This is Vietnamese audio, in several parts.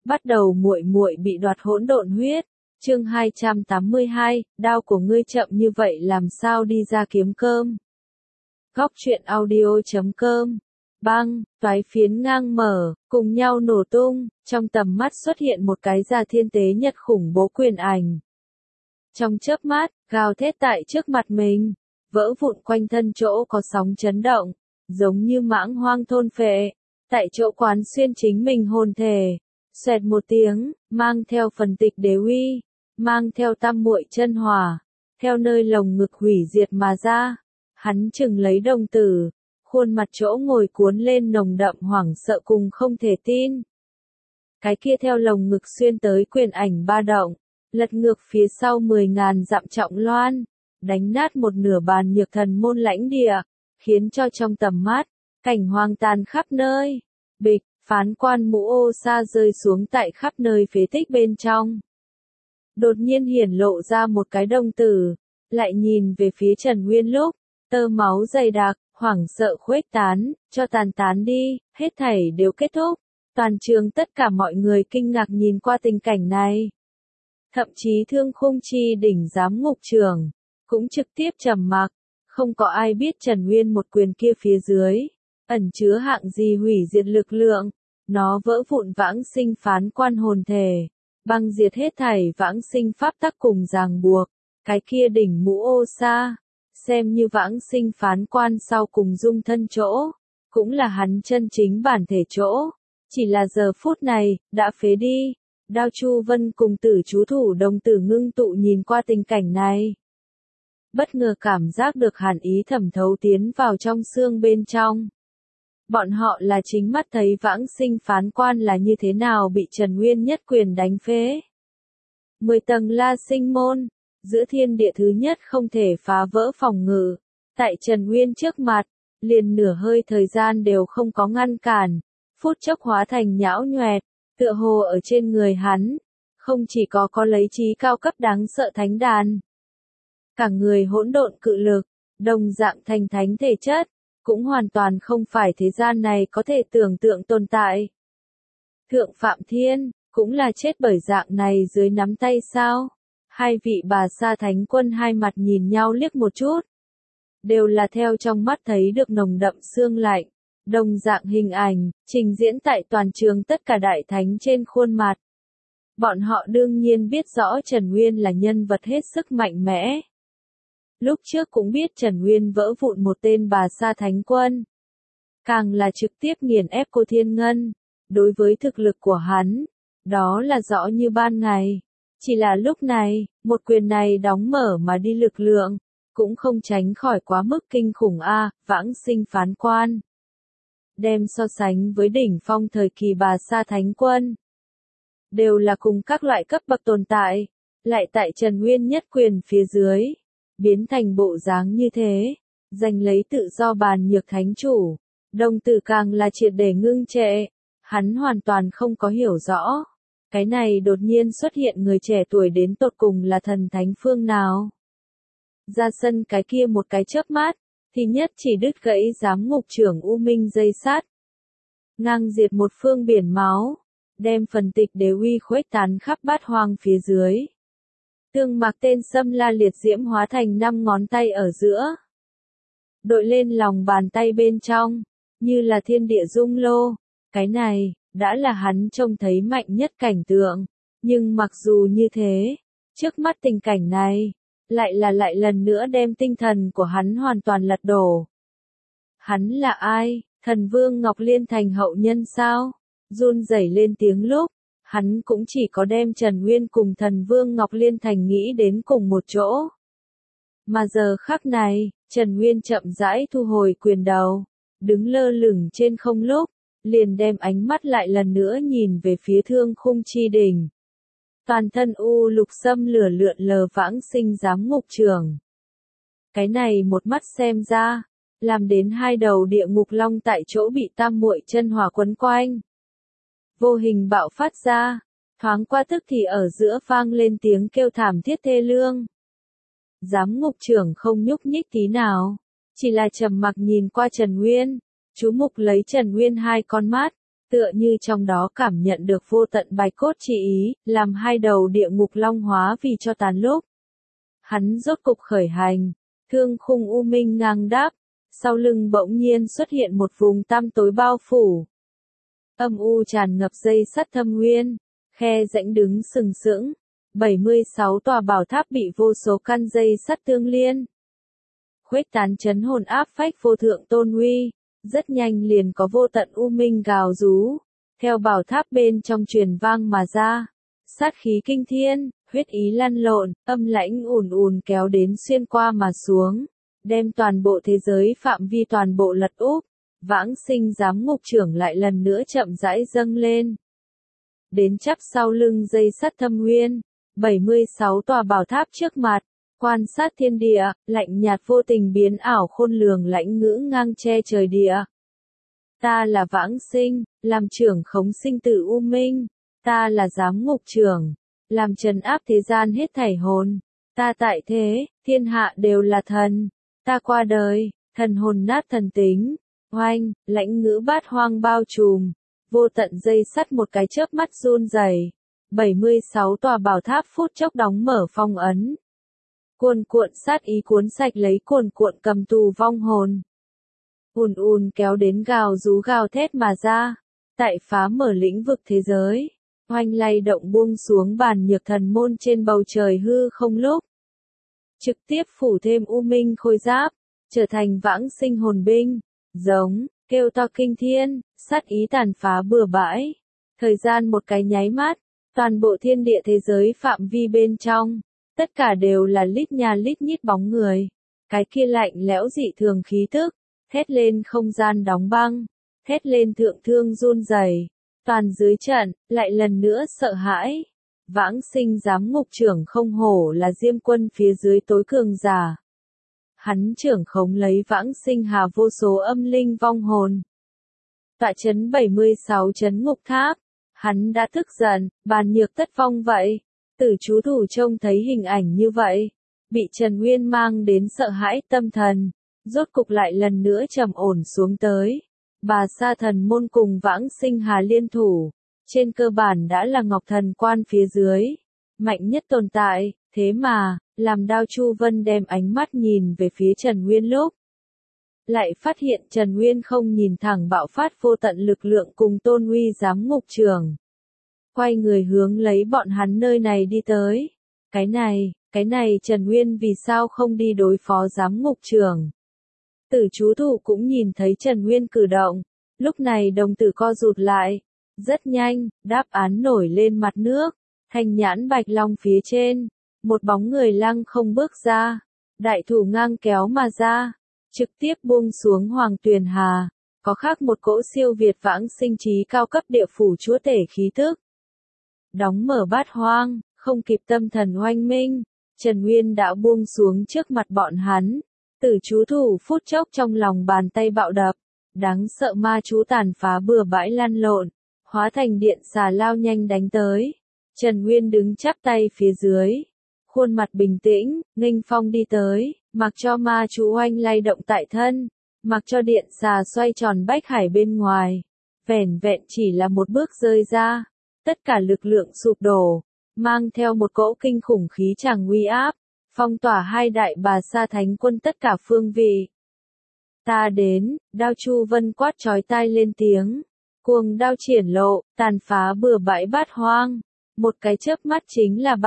Bắt đầu muội muội bị đoạt hỗn độn huyết. Chương 282, đao của ngươi chậm như vậy làm sao đi ra kiếm cơm. Góc truyện audio.com. Băng, toái phiến ngang mở, cùng nhau nổ tung, trong tầm mắt xuất hiện một cái da thiên tế nhật khủng bố quyền ảnh. Trong chớp mắt, gào thét tại trước mặt mình, vỡ vụn quanh thân chỗ có sóng chấn động, giống như mãng hoang thôn phệ, tại chỗ quán xuyên chính mình hồn thể. Xoẹt một tiếng, mang theo phần tịch đế uy, mang theo tam muội chân hỏa, theo nơi lồng ngực hủy diệt mà ra. Hắn chừng lấy đồng tử, khuôn mặt chỗ ngồi cuốn lên nồng đậm hoảng sợ cùng không thể tin. Cái kia theo lồng ngực xuyên tới quyền ảnh ba động, lật ngược phía sau 10.000 dặm trọng loan, đánh nát một nửa bàn nhược thần môn lãnh địa, khiến cho trong tầm mắt, cảnh hoang tàn khắp nơi. Bịch, phán quan mũ ô sa rơi xuống tại khắp nơi phế tích bên trong. Đột nhiên hiển lộ ra một cái đồng tử, lại nhìn về phía Trần Nguyên lúc, tơ máu dày đặc, hoảng sợ khuếch tán, cho tàn đi, hết thảy đều kết thúc. Toàn trường tất cả mọi người kinh ngạc nhìn qua tình cảnh này. Thậm chí Thương Khung Chi đỉnh giám ngục trưởng, cũng trực tiếp trầm mặc, không có ai biết Trần Nguyên một quyền kia phía dưới, ẩn chứa hạng gì hủy diệt lực lượng, nó vỡ vụn vãng sinh phán quan hồn thể, băng diệt hết thảy vãng sinh pháp tắc cùng ràng buộc, cái kia đỉnh mũ ô sa, xem như vãng sinh phán quan sau cùng dung thân chỗ, cũng là hắn chân chính bản thể chỗ, chỉ là giờ phút này, đã phế đi. Đao Chu Vân cùng Tử chú thủ đồng tử ngưng tụ nhìn qua tình cảnh này. Bất ngờ cảm giác được hàn ý thẩm thấu tiến vào trong xương bên trong. Bọn họ là chính mắt thấy vãng sinh phán quan là như thế nào bị Trần Nguyên nhất quyền đánh phế. 10 tầng La Sinh môn, giữa thiên địa thứ nhất không thể phá vỡ phòng ngự. Tại Trần Nguyên trước mặt, liền nửa hơi thời gian đều không có ngăn cản, phút chốc hóa thành nhão nhoẹt. Tựa hồ ở trên người hắn, không chỉ có lấy trí cao cấp đáng sợ thánh đàn. Cả người hỗn độn cự lực, đồng dạng thành thánh thể chất, cũng hoàn toàn không phải thế gian này có thể tưởng tượng tồn tại. Thượng Phạm Thiên, cũng là chết bởi dạng này dưới nắm tay sao? Hai vị bà sa thánh quân hai mặt nhìn nhau liếc một chút. Đều là theo trong mắt thấy được nồng đậm xương lạnh. Đồng dạng hình ảnh, trình diễn tại toàn trường tất cả đại thánh trên khuôn mặt. Bọn họ đương nhiên biết rõ Trần Nguyên là nhân vật hết sức mạnh mẽ. Lúc trước cũng biết Trần Nguyên vỡ vụn một tên bà sa thánh quân. Càng là trực tiếp nghiền ép cô Thiên Ngân. Đối với thực lực của hắn, đó là rõ như ban ngày. Chỉ là lúc này, một quyền này đóng mở mà đi lực lượng, cũng không tránh khỏi quá mức kinh khủng vãng sinh phán quan. Đem so sánh với đỉnh phong thời kỳ bà sa thánh quân. Đều là cùng các loại cấp bậc tồn tại, lại tại Trần Nguyên nhất quyền phía dưới, biến thành bộ dáng như thế, giành lấy tự do bàn nhược thánh chủ, đồng tử càng là triệt để ngưng trệ, hắn hoàn toàn không có hiểu rõ, cái này đột nhiên xuất hiện người trẻ tuổi đến tột cùng là thần thánh phương nào. Ra sân cái kia một cái chớp mắt, thì nhất chỉ đứt gãy giám ngục trưởng U Minh dây sắt. Ngang diệt một phương biển máu, đem phần tịch đế uy khuếch tán khắp bát hoang phía dưới. Tương mặc tên xâm la liệt diễm hóa thành 5 ngón tay ở giữa. Đội lên lòng bàn tay bên trong, như là thiên địa dung lô. Cái này, đã là hắn trông thấy mạnh nhất cảnh tượng. Nhưng mặc dù như thế, trước mắt tình cảnh này, lại lần nữa đem tinh thần của hắn hoàn toàn lật đổ. Hắn là ai? Thần Vương Ngọc Liên Thành hậu nhân sao? Run rẩy lên tiếng lúc, hắn cũng chỉ có đem Trần Nguyên cùng Thần Vương Ngọc Liên Thành nghĩ đến cùng một chỗ. Mà giờ khắc này, Trần Nguyên chậm rãi thu hồi quyền đầu, đứng lơ lửng trên không lúc, liền đem ánh mắt lại lần nữa nhìn về phía Thương Khung Chi đỉnh. Toàn thân u lục xâm lửa lượn lờ vãng sinh giám ngục trưởng. Cái này một mắt xem ra, làm đến hai đầu địa ngục long tại chỗ bị tam muội chân hỏa quấn quanh. Vô hình bạo phát ra, thoáng qua tức thì ở giữa vang lên tiếng kêu thảm thiết thê lương. Giám ngục trưởng không nhúc nhích tí nào, chỉ là trầm mặc nhìn qua Trần Nguyên, chú mục lấy Trần Nguyên hai con mắt, tựa như trong đó cảm nhận được vô tận bạch cốt chi ý, làm hai đầu địa ngục long hóa vì cho tàn lúc. Hắn rốt cục khởi hành, thương khung u minh ngang đáp, sau lưng bỗng nhiên xuất hiện một vùng tăm tối bao phủ. Âm u tràn ngập dây sắt thâm nguyên, khe rãnh đứng sừng sững, 76 tòa bảo tháp bị vô số căn dây sắt tương liên. Khuếch tán chấn hồn áp phách vô thượng tôn uy, rất nhanh liền có vô tận u minh gào rú, theo bảo tháp bên trong truyền vang mà ra. Sát khí kinh thiên, huyết ý lăn lộn, âm lãnh ùn ùn kéo đến xuyên qua mà xuống, đem toàn bộ thế giới phạm vi toàn bộ lật úp. Vãng sinh giám ngục trưởng lại lần nữa chậm rãi dâng lên. Đến chắp sau lưng dây sắt thâm nguyên, 76 tòa bảo tháp trước mặt, quan sát thiên địa, lạnh nhạt vô tình biến ảo khôn lường lãnh ngữ ngang che trời địa. Ta là vãng sinh, làm trưởng khống sinh tử u minh, ta là giám ngục trưởng, làm trấn áp thế gian hết thảy hồn, ta tại thế, thiên hạ đều là thần, ta qua đời, thần hồn nát thần tính. Oanh, lãnh ngữ bát hoang bao trùm, vô tận dây sắt một cái chớp mắt run rẩy, 76 tòa bảo tháp phút chốc đóng mở phong ấn. Cuồn cuộn sát ý cuốn sạch lấy cuồn cuộn cầm tù vong hồn. Ùn ùn kéo đến gào rú gào thét mà ra, tại phá mở lĩnh vực thế giới, oanh lay động buông xuống bàn nhược thần môn trên bầu trời hư không lúc. Trực tiếp phủ thêm u minh khôi giáp, trở thành vãng sinh hồn binh. Giống, kêu to kinh thiên, sát ý tàn phá bừa bãi. Thời gian một cái nháy mắt, toàn bộ thiên địa thế giới phạm vi bên trong, tất cả đều là lít nha lít nhít bóng người. Cái kia lạnh lẽo dị thường khí tức, thét lên không gian đóng băng, thét lên thượng thương run rẩy. Toàn dưới trận, lại lần nữa sợ hãi. Vãng sinh giám ngục trưởng không hổ là Diêm Quân phía dưới tối cường giả. Hắn trưởng khống lấy vãng sinh hà vô số âm linh vong hồn. Tọa chấn 76 chấn ngục tháp, hắn đã tức giận, bàn nhược tất vong vậy. Tử chú thủ trông thấy hình ảnh như vậy, bị Trần Nguyên mang đến sợ hãi tâm thần, rốt cục lại lần nữa trầm ổn xuống tới. Bà sa thần môn cùng vãng sinh hà liên thủ, trên cơ bản đã là Ngọc Thần Quan phía dưới, mạnh nhất tồn tại, thế mà, làm Đao Chu Vân đem ánh mắt nhìn về phía Trần Nguyên lúc. Lại phát hiện Trần Nguyên không nhìn thẳng bạo phát vô tận lực lượng cùng tôn uy giám ngục trường. Quay người hướng lấy bọn hắn nơi này đi tới. Cái này Trần Nguyên vì sao không đi đối phó giám ngục trường. Tử chú thủ cũng nhìn thấy Trần Nguyên cử động, lúc này đồng tử co rụt lại. Rất nhanh, đáp án nổi lên mặt nước, thanh nhãn bạch long phía trên. Một bóng người lăng không bước ra, đại thủ ngang kéo mà ra, trực tiếp buông xuống Hoàng Tuyền Hà, có khác một cỗ siêu việt vãng sinh trí cao cấp địa phủ chúa tể khí tức. Đóng mở bát hoang, không kịp tâm thần oanh minh, Trần Nguyên đã buông xuống trước mặt bọn hắn, tử chú thủ phút chốc trong lòng bàn tay bạo đập, đáng sợ ma chú tàn phá bừa bãi lăn lộn, hóa thành điện xà lao nhanh đánh tới. Trần Nguyên đứng chắp tay phía dưới. Khuôn mặt bình tĩnh, nghênh phong đi tới, mặc cho ma chú oanh lay động tại thân, mặc cho điện xà xoay tròn bách hải bên ngoài. Vẻn vẹn chỉ là một bước rơi ra, tất cả lực lượng sụp đổ, mang theo một cỗ kinh khủng khí tràng uy áp, phong tỏa hai đại bà sa thánh quân tất cả phương vị. Ta đến, Đao Chu Vân quát chói tai lên tiếng, cuồng đao triển lộ, tàn phá bừa bãi bát hoang, một cái chớp mắt chính là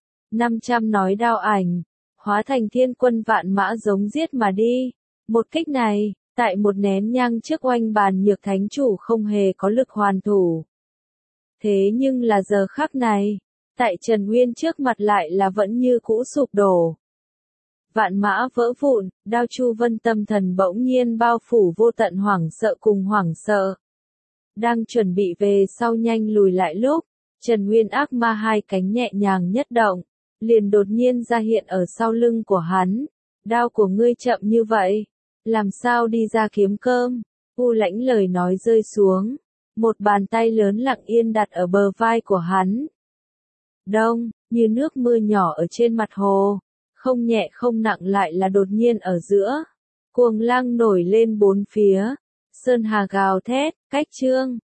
500 nói đao ảnh, hóa thành thiên quân vạn mã giống giết mà đi. Một kích này, tại một nén nhang trước oanh bàn nhược thánh chủ không hề có lực hoàn thủ. Thế nhưng là giờ khắc này, tại Trần Nguyên trước mặt lại là vẫn như cũ sụp đổ. Vạn mã vỡ vụn, Đao Chu Vân tâm thần bỗng nhiên bao phủ vô tận hoảng sợ cùng hoảng sợ. Đang chuẩn bị về sau nhanh lùi lại lúc, Trần Nguyên ác ma hai cánh nhẹ nhàng nhất động, liền đột nhiên ra hiện ở sau lưng của hắn. Đao của ngươi chậm như vậy, làm sao đi ra kiếm cơm? U lãnh lời nói rơi xuống, một bàn tay lớn lặng yên đặt ở bờ vai của hắn. Đông, như nước mưa nhỏ ở trên mặt hồ, không nhẹ không nặng lại là đột nhiên ở giữa. Cuồng lang nổi lên bốn phía, sơn hà gào thét, cách trương,